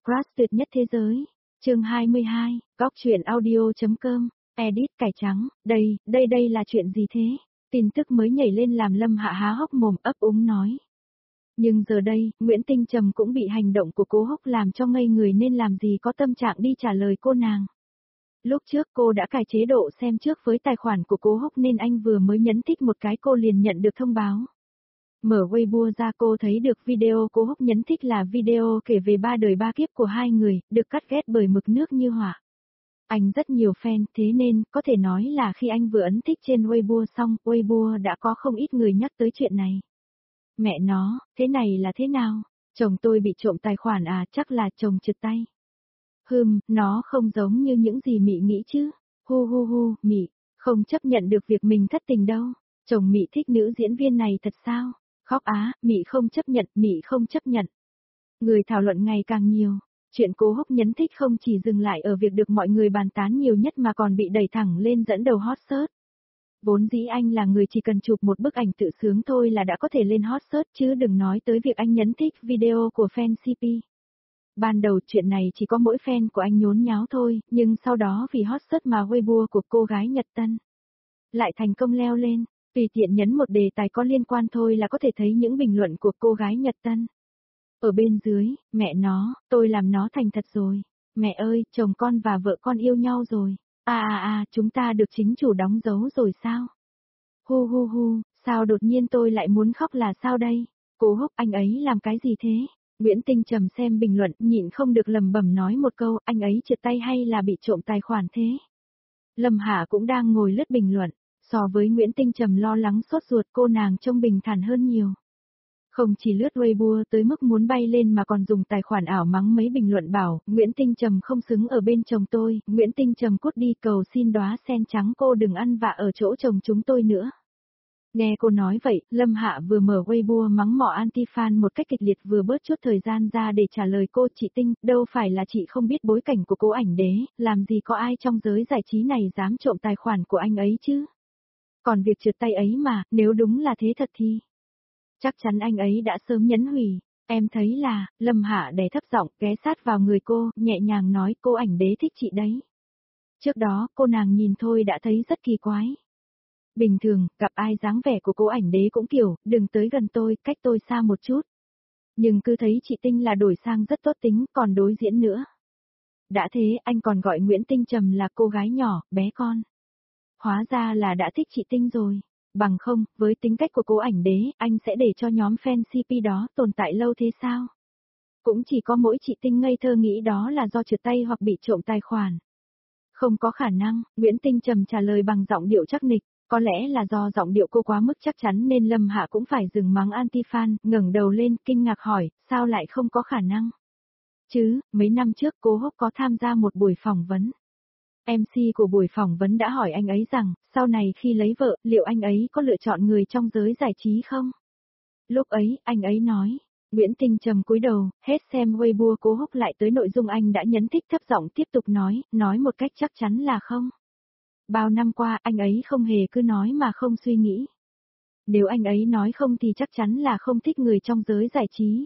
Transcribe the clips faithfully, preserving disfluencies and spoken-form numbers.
Crush tuyệt nhất thế giới. Chương hai mươi hai, góc truyện audio.com, edit cải trắng, đây, đây đây là chuyện gì thế? Tin tức mới nhảy lên làm Lâm Hạ há hốc mồm ấp úng nói. Nhưng giờ đây, Nguyễn Tinh Trầm cũng bị hành động của Cố Húc làm cho ngây người nên làm gì có tâm trạng đi trả lời cô nàng. Lúc trước cô đã cài chế độ xem trước với tài khoản của Cố Húc nên anh vừa mới nhấn thích một cái cô liền nhận được thông báo. Mở Weibo ra cô thấy được video Cố Húc nhấn thích là video kể về ba đời ba kiếp của hai người, được cắt ghép bởi mực nước như hỏa. Anh rất nhiều fan, thế nên, có thể nói là khi anh vừa ấn thích trên Weibo xong, Weibo đã có không ít người nhắc tới chuyện này. Mẹ nó, thế này là thế nào? Chồng tôi bị trộm tài khoản à, chắc là chồng trượt tay. Hừm, nó không giống như những gì Mị nghĩ chứ. Hu hu hu, Mị, không chấp nhận được việc mình thất tình đâu. Chồng Mị thích nữ diễn viên này thật sao? Khóc á, Mị không chấp nhận, Mị không chấp nhận. Người thảo luận ngày càng nhiều. Chuyện Cố Húc nhấn thích không chỉ dừng lại ở việc được mọi người bàn tán nhiều nhất mà còn bị đẩy thẳng lên dẫn đầu hot search. Vốn dĩ anh là người chỉ cần chụp một bức ảnh tự sướng thôi là đã có thể lên hot search chứ đừng nói tới việc anh nhấn thích video của fan xê pê. Ban đầu chuyện này chỉ có mỗi fan của anh nhốn nháo thôi, nhưng sau đó vì hot search mà Weibo của cô gái Nhật Tân lại thành công leo lên, tùy tiện nhấn một đề tài có liên quan thôi là có thể thấy những bình luận của cô gái Nhật Tân. Ở bên dưới, mẹ nó, tôi làm nó thành thật rồi. Mẹ ơi, chồng con và vợ con yêu nhau rồi. À à à, chúng ta được chính chủ đóng dấu rồi sao? Hu hu hu, sao đột nhiên tôi lại muốn khóc là sao đây? Cố Húc, anh ấy làm cái gì thế? Nguyễn Tinh Trầm xem bình luận, nhịn không được lầm bầm nói một câu, anh ấy trượt tay hay là bị trộm tài khoản thế? Lâm Hạ cũng đang ngồi lướt bình luận, so với Nguyễn Tinh Trầm lo lắng sốt ruột cô nàng trông bình thản hơn nhiều. Không chỉ lướt Weibo tới mức muốn bay lên mà còn dùng tài khoản ảo mắng mấy bình luận bảo, Nguyễn Tinh Trầm không xứng ở bên chồng tôi, Nguyễn Tinh Trầm cút đi cầu xin đóa sen trắng cô đừng ăn vạ ở chỗ chồng chúng tôi nữa. Nghe cô nói vậy, Lâm Hạ vừa mở Weibo mắng mỏ anti-fan một cách kịch liệt vừa bớt chút thời gian ra để trả lời cô chị Tinh, đâu phải là chị không biết bối cảnh của cô ảnh đế, làm gì có ai trong giới giải trí này dám trộm tài khoản của anh ấy chứ. Còn việc trượt tay ấy mà, nếu đúng là thế thật thì... Chắc chắn anh ấy đã sớm nhấn hủy, em thấy là, Lâm Hạ đè thấp giọng ghé sát vào người cô, nhẹ nhàng nói cô ảnh đế thích chị đấy. Trước đó, cô nàng nhìn thôi đã thấy rất kỳ quái. Bình thường, gặp ai dáng vẻ của cô ảnh đế cũng kiểu, đừng tới gần tôi, cách tôi xa một chút. Nhưng cứ thấy chị Tinh là đổi sang rất tốt tính, còn đối diễn nữa. Đã thế, anh còn gọi Nguyễn Tinh Trầm là cô gái nhỏ, bé con. Hóa ra là đã thích chị Tinh rồi. Bằng không, với tính cách của cô ảnh đế, anh sẽ để cho nhóm fan xê pê đó tồn tại lâu thế sao? Cũng chỉ có mỗi chị Tinh ngây thơ nghĩ đó là do trượt tay hoặc bị trộm tài khoản. Không có khả năng, Nguyễn Tinh Trầm trả lời bằng giọng điệu chắc nịch, có lẽ là do giọng điệu cô quá mức chắc chắn nên Lâm Hạ cũng phải dừng mắng anti-fan, ngẩng đầu lên, kinh ngạc hỏi, sao lại không có khả năng? Chứ, mấy năm trước Cố Húc có tham gia một buổi phỏng vấn. em xê của buổi phỏng vấn đã hỏi anh ấy rằng, sau này khi lấy vợ, liệu anh ấy có lựa chọn người trong giới giải trí không? Lúc ấy, anh ấy nói, Nguyễn Tinh Trầm cúi đầu, hết xem Weibo Cố Húc lại tới nội dung anh đã nhấn thích thấp giọng tiếp tục nói, nói một cách chắc chắn là không. Bao năm qua, anh ấy không hề cứ nói mà không suy nghĩ. Nếu anh ấy nói không thì chắc chắn là không thích người trong giới giải trí.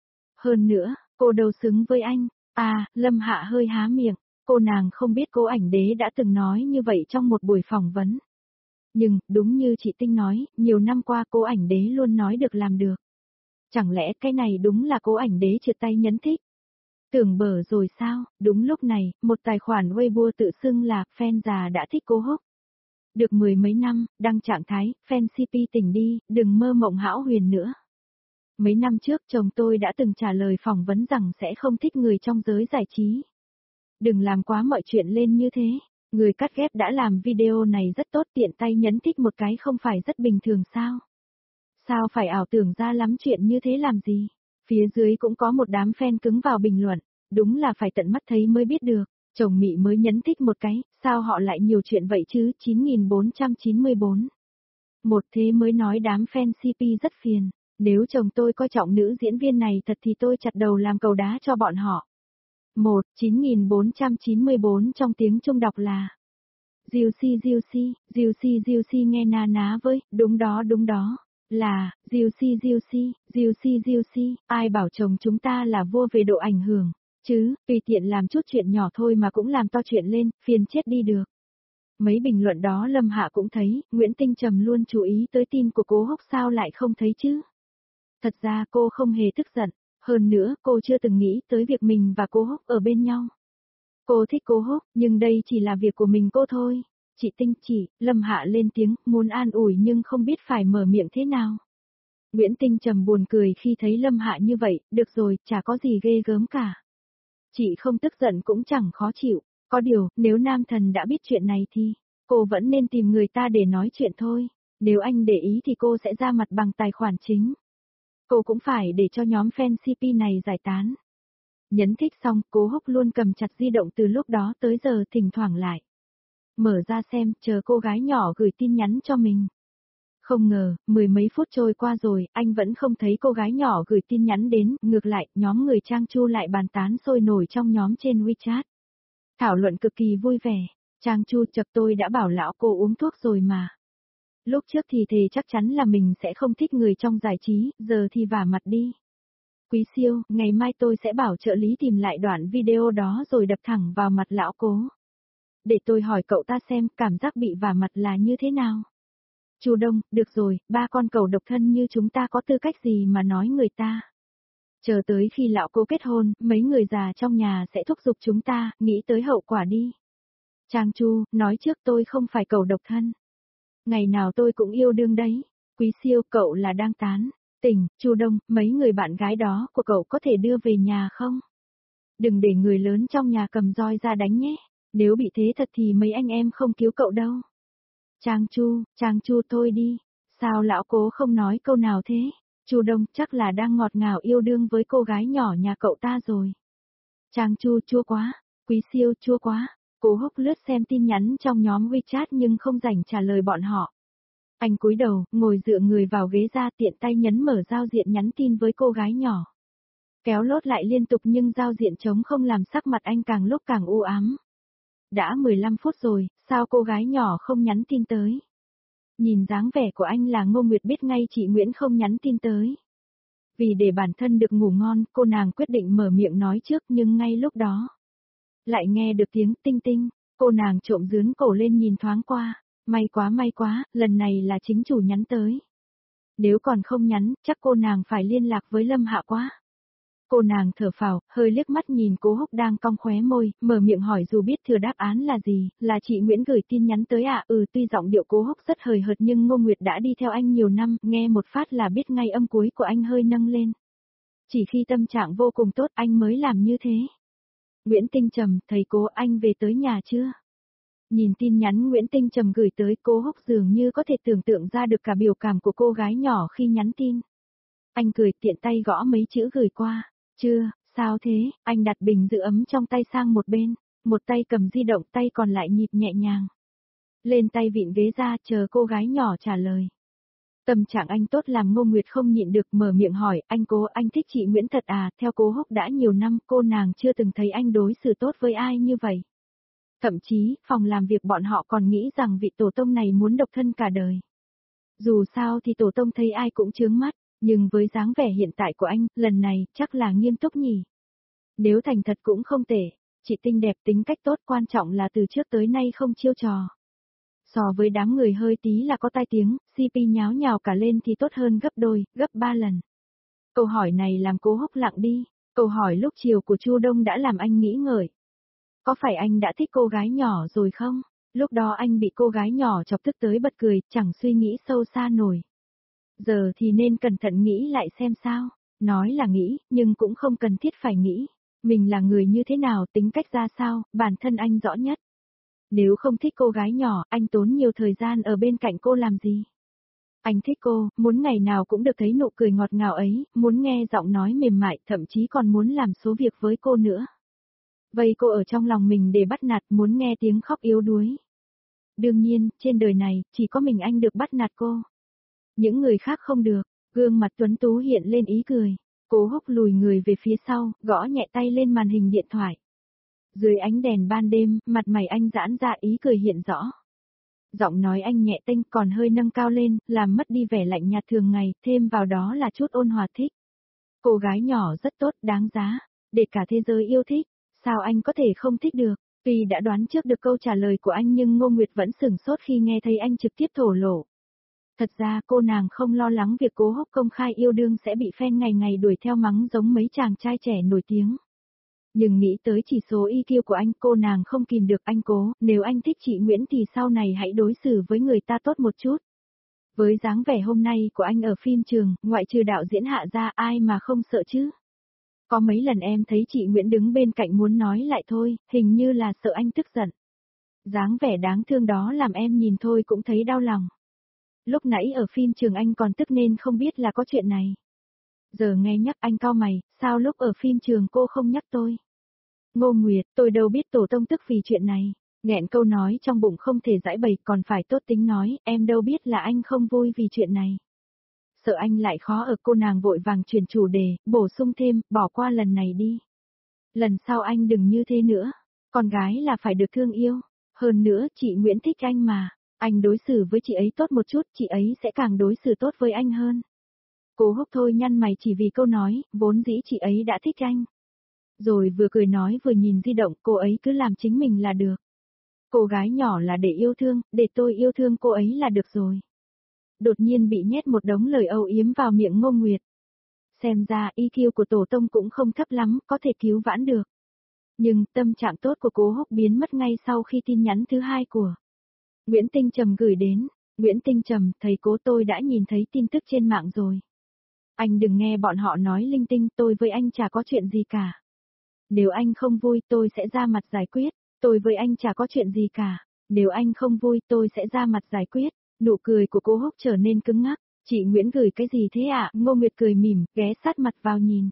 Hơn nữa, cô đâu xứng với anh. À, Lâm Hạ hơi há miệng. Cô nàng không biết cô ảnh đế đã từng nói như vậy trong một buổi phỏng vấn. Nhưng, đúng như chị Tinh nói, nhiều năm qua cô ảnh đế luôn nói được làm được. Chẳng lẽ cái này đúng là cô ảnh đế trượt tay nhấn thích? Tưởng bở rồi sao, đúng lúc này, một tài khoản Weibo tự xưng là fan già đã thích Cố Húc. Được mười mấy năm, đăng trạng thái, fan xê pê tỉnh đi, đừng mơ mộng hão huyền nữa. Mấy năm trước chồng tôi đã từng trả lời phỏng vấn rằng sẽ không thích người trong giới giải trí. Đừng làm quá mọi chuyện lên như thế. Người cắt ghép đã làm video này rất tốt tiện tay nhấn thích một cái không phải rất bình thường sao? Sao phải ảo tưởng ra lắm chuyện như thế làm gì? Phía dưới cũng có một đám fan cứng vào bình luận. Đúng là phải tận mắt thấy mới biết được. Chồng Mị mới nhấn thích một cái, sao họ lại nhiều chuyện vậy chứ? chín nghìn bốn trăm chín mươi bốn. Một thế mới nói đám fan xê pê rất phiền. Nếu chồng tôi coi trọng nữ diễn viên này thật thì tôi chặt đầu làm cầu đá cho bọn họ. một chín nghìn bốn trăm chín mươi bốn trong tiếng Trung đọc là Diêu si Diêu si, Diêu si Diêu si nghe na ná với, đúng đó đúng đó, là, Diêu si Diêu si, Diêu si Diêu si, ai bảo chồng chúng ta là vua về độ ảnh hưởng, Chứ, tùy tiện làm chút chuyện nhỏ thôi mà cũng làm to chuyện lên, phiền chết đi được. Mấy bình luận đó Lâm Hạ cũng thấy, Nguyễn Tinh Trầm luôn chú ý tới tin của Cố Húc sao lại không thấy chứ. Thật ra cô không hề tức giận, hơn nữa cô chưa từng nghĩ tới việc mình và Cố Húc ở bên nhau. Cô thích Cố Húc, nhưng đây chỉ là việc của mình cô thôi. Chị Tinh chỉ, Lâm Hạ lên tiếng, muốn an ủi nhưng không biết phải mở miệng thế nào. Nguyễn Tinh Trầm buồn cười khi thấy Lâm Hạ như vậy, được rồi, chả có gì ghê gớm cả. Chị không tức giận cũng chẳng khó chịu, có điều, nếu nam thần đã biết chuyện này thì, cô vẫn nên tìm người ta để nói chuyện thôi, nếu anh để ý thì cô sẽ ra mặt bằng tài khoản chính. Cô cũng phải để cho nhóm fan xê pê này giải tán. Nhấn thích xong, Cố Húc luôn cầm chặt di động từ lúc đó tới giờ thỉnh thoảng lại. Mở ra xem, chờ cô gái nhỏ gửi tin nhắn cho mình. Không ngờ, mười mấy phút trôi qua rồi, anh vẫn không thấy cô gái nhỏ gửi tin nhắn đến, ngược lại, nhóm người Trang Chu lại bàn tán sôi nổi trong nhóm trên WeChat. Thảo luận cực kỳ vui vẻ, Trang Chu chập tôi đã bảo lão cô uống thuốc rồi mà. Lúc trước thì thề chắc chắn là mình sẽ không thích người trong giải trí, giờ thì vả mặt đi. Quý siêu, ngày mai tôi sẽ bảo trợ lý tìm lại đoạn video đó rồi đập thẳng vào mặt lão cố. Để tôi hỏi cậu ta xem cảm giác bị vả mặt là như thế nào. Chu Đông, được rồi, ba con cẩu độc thân như chúng ta có tư cách gì mà nói người ta. Chờ tới khi lão cố kết hôn, mấy người già trong nhà sẽ thúc giục chúng ta, nghĩ tới hậu quả đi. Trang Chu, nói trước tôi không phải cẩu độc thân. Ngày nào tôi cũng yêu đương đấy. Quý siêu, cậu là đang tán. Tỉnh, Chu Đông, mấy người bạn gái đó của cậu có thể đưa về nhà không? Đừng để người lớn trong nhà cầm roi ra đánh nhé. Nếu bị thế thật thì mấy anh em không cứu cậu đâu. Trang Chu, Trang Chu thôi đi. Sao lão cố không nói câu nào thế? Chu Đông chắc là đang ngọt ngào yêu đương với cô gái nhỏ nhà cậu ta rồi. Trang Chu chua quá. Quý siêu chua quá. Cố Húc lướt xem tin nhắn trong nhóm WeChat nhưng không rảnh trả lời bọn họ. Anh cúi đầu, ngồi dựa người vào ghế ra tiện tay nhấn mở giao diện nhắn tin với cô gái nhỏ. Kéo lốt lại liên tục nhưng giao diện trống không làm sắc mặt anh càng lúc càng u ám. Đã mười lăm phút rồi, sao cô gái nhỏ không nhắn tin tới? Nhìn dáng vẻ của anh là Ngô Nguyệt biết ngay chị Nguyễn không nhắn tin tới. Vì để bản thân được ngủ ngon, cô nàng quyết định mở miệng nói trước nhưng ngay lúc đó. Lại nghe được tiếng tinh tinh, cô nàng trộm dướn cổ lên nhìn thoáng qua. May quá may quá, lần này là chính chủ nhắn tới. Nếu còn không nhắn, chắc cô nàng phải liên lạc với Lâm Hạ quá. Cô nàng thở phào, hơi liếc mắt nhìn Cố Húc đang cong khóe môi, mở miệng hỏi dù biết thừa đáp án là gì, là chị Nguyễn gửi tin nhắn tới à, ừ tuy giọng điệu Cố Húc rất hời hợt nhưng Ngô Nguyệt đã đi theo anh nhiều năm, nghe một phát là biết ngay âm cuối của anh hơi nâng lên. Chỉ khi tâm trạng vô cùng tốt anh mới làm như thế. Nguyễn Tinh Trầm, thầy Cố anh về tới nhà chưa? Nhìn tin nhắn Nguyễn Tinh Trầm gửi tới, Cố Húc dường như có thể tưởng tượng ra được cả biểu cảm của cô gái nhỏ khi nhắn tin. Anh cười tiện tay gõ mấy chữ gửi qua. Chưa, sao thế? Anh đặt bình giữ ấm trong tay sang một bên, một tay cầm di động, tay còn lại nhịp nhẹ nhàng. Lên tay vịn ghế ra chờ cô gái nhỏ trả lời. Tâm trạng anh tốt làm Ngô Nguyệt không nhịn được mở miệng hỏi, anh Cố, anh thích chị Nguyễn thật à? Theo Cố Húc đã nhiều năm, cô nàng chưa từng thấy anh đối xử tốt với ai như vậy. Thậm chí, phòng làm việc bọn họ còn nghĩ rằng vị tổ tông này muốn độc thân cả đời. Dù sao thì tổ tông thấy ai cũng chướng mắt, nhưng với dáng vẻ hiện tại của anh, lần này, chắc là nghiêm túc nhỉ. Nếu thành thật cũng không tệ, chị Tinh đẹp tính cách tốt, quan trọng là từ trước tới nay không chiêu trò. So với đám người hơi tí là có tai tiếng, xê pê nháo nhào cả lên thì tốt hơn gấp đôi, gấp ba lần. Câu hỏi này làm Cố Húc lặng đi, câu hỏi lúc chiều của Chu Đông đã làm anh nghĩ ngợi. Có phải anh đã thích cô gái nhỏ rồi không? Lúc đó anh bị cô gái nhỏ chọc tức tới bật cười, chẳng suy nghĩ sâu xa nổi. Giờ thì nên cẩn thận nghĩ lại xem sao. Nói là nghĩ, nhưng cũng không cần thiết phải nghĩ. Mình là người như thế nào, tính cách ra sao, bản thân anh rõ nhất. Nếu không thích cô gái nhỏ, anh tốn nhiều thời gian ở bên cạnh cô làm gì? Anh thích cô, muốn ngày nào cũng được thấy nụ cười ngọt ngào ấy, muốn nghe giọng nói mềm mại, thậm chí còn muốn làm số việc với cô nữa. Vây cô ở trong lòng mình để bắt nạt, muốn nghe tiếng khóc yếu đuối. Đương nhiên, trên đời này, chỉ có mình anh được bắt nạt cô. Những người khác không được, gương mặt tuấn tú hiện lên ý cười. Cố Húc lùi người về phía sau, gõ nhẹ tay lên màn hình điện thoại. Dưới ánh đèn ban đêm, mặt mày anh giãn ra ý cười hiện rõ. Giọng nói anh nhẹ tênh còn hơi nâng cao lên, làm mất đi vẻ lạnh nhạt thường ngày, thêm vào đó là chút ôn hòa thích. Cô gái nhỏ rất tốt, đáng giá. để cả thế giới yêu thích, sao anh có thể không thích được? Tuy đã đoán trước được câu trả lời của anh nhưng Ngô Nguyệt vẫn sửng sốt khi nghe thấy anh trực tiếp thổ lộ. Thật ra cô nàng không lo lắng việc Cố Húc công khai yêu đương sẽ bị fan ngày ngày đuổi theo mắng giống mấy chàng trai trẻ nổi tiếng. Nhưng nghĩ tới chỉ số i kiu của anh, cô nàng không kìm được. Anh Cố, nếu anh thích chị Nguyễn thì sau này hãy đối xử với người ta tốt một chút. Với dáng vẻ hôm nay của anh ở phim trường, ngoại trừ đạo diễn Hạ ra ai mà không sợ chứ? Có mấy lần em thấy chị Nguyễn đứng bên cạnh muốn nói lại thôi, hình như là sợ anh tức giận. Dáng vẻ đáng thương đó làm em nhìn thôi cũng thấy đau lòng. Lúc nãy ở phim trường anh còn tức nên không biết là có chuyện này. Giờ nghe nhắc anh cau mày, sao lúc ở phim trường cô không nhắc tôi? Ngô Nguyệt, tôi đâu biết tổ tông tức vì chuyện này. Nghẹn câu nói trong bụng không thể giải bày, còn phải tốt tính nói, em đâu biết là anh không vui vì chuyện này. Sợ anh lại khó ở, cô nàng vội vàng chuyển chủ đề, bổ sung thêm, bỏ qua lần này đi. Lần sau anh đừng như thế nữa, con gái là phải được thương yêu. Hơn nữa, chị Nguyễn thích anh mà, anh đối xử với chị ấy tốt một chút, chị ấy sẽ càng đối xử tốt với anh hơn. Cố Húc thôi nhăn mày chỉ vì câu nói, vốn dĩ chị ấy đã thích anh. Rồi vừa cười nói vừa nhìn di động, cô ấy cứ làm chính mình là được. Cô gái nhỏ là để yêu thương, để tôi yêu thương cô ấy là được rồi. Đột nhiên bị nhét một đống lời âu yếm vào miệng Ngô Nguyệt. Xem ra i kiu của tổ tông cũng không thấp lắm, có thể cứu vãn được. Nhưng tâm trạng tốt của Cố Húc biến mất ngay sau khi tin nhắn thứ hai của Nguyễn Tinh Trầm gửi đến. Nguyễn Tinh Trầm, thầy Cố, tôi đã nhìn thấy tin tức trên mạng rồi. Anh đừng nghe bọn họ nói linh tinh, tôi với anh chả có chuyện gì cả. Nếu anh không vui tôi sẽ ra mặt giải quyết, tôi với anh chả có chuyện gì cả. Nếu anh không vui tôi sẽ ra mặt giải quyết. Nụ cười của Cố Húc trở nên cứng ngắc. Chị Nguyễn gửi cái gì thế ạ? À? Ngô Nguyệt cười mỉm, ghé sát mặt vào nhìn.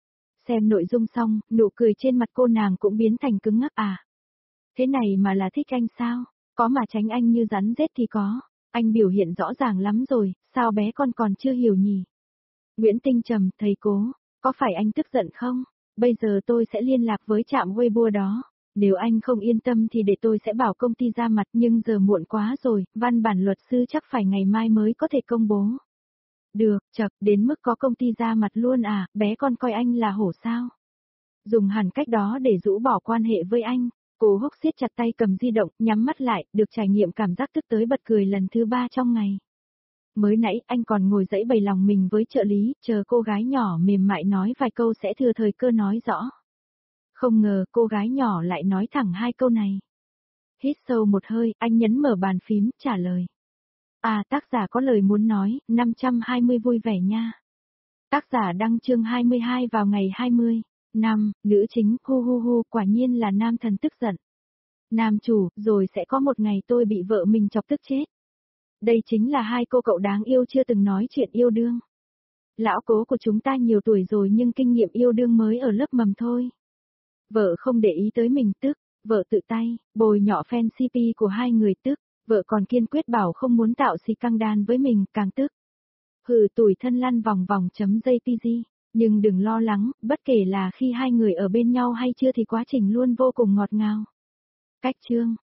Xem nội dung xong, nụ cười trên mặt cô nàng cũng biến thành cứng ngắc à. Thế này mà là thích anh sao? Có mà tránh anh như rắn rết thì có. Anh biểu hiện rõ ràng lắm rồi, sao bé con còn chưa hiểu nhỉ? Nguyễn Tinh Trầm, thầy Cố, có phải anh tức giận không? Bây giờ tôi sẽ liên lạc với trạm Weibo đó. Nếu anh không yên tâm thì để tôi sẽ bảo công ty ra mặt, nhưng giờ muộn quá rồi, văn bản luật sư chắc phải ngày mai mới có thể công bố. Được, chật, đến mức có công ty ra mặt luôn à, bé con coi anh là hổ sao? Dùng hẳn cách đó để rũ bỏ quan hệ với anh. Cố Húc siết chặt tay cầm di động, nhắm mắt lại, được trải nghiệm cảm giác tức tới bật cười lần thứ ba trong ngày. Mới nãy anh còn ngồi dãy bày lòng mình với trợ lý, chờ cô gái nhỏ mềm mại nói vài câu sẽ thừa thời cơ nói rõ. Không ngờ cô gái nhỏ lại nói thẳng hai câu này. Hít sâu một hơi, anh nhấn mở bàn phím, trả lời. À, tác giả có lời muốn nói, năm trăm hai mươi vui vẻ nha. Tác giả đăng chương hai mươi hai vào ngày hai mươi. Năm, nữ chính, hu hu hu, quả nhiên là nam thần tức giận. Nam chủ, rồi sẽ có một ngày tôi bị vợ mình chọc tức chết. Đây chính là hai cô cậu đáng yêu chưa từng nói chuyện yêu đương. Lão Cố của chúng ta nhiều tuổi rồi nhưng kinh nghiệm yêu đương mới ở lớp mầm thôi. Vợ không để ý tới mình tức, vợ tự tay, bồi nhỏ fan xê pê của hai người tức, vợ còn kiên quyết bảo không muốn tạo xì căng đan với mình, càng tức. Hừ, tủi thân lăn vòng vòng chấm jpg, nhưng đừng lo lắng, bất kể là khi hai người ở bên nhau hay chưa thì quá trình luôn vô cùng ngọt ngào. Cách chương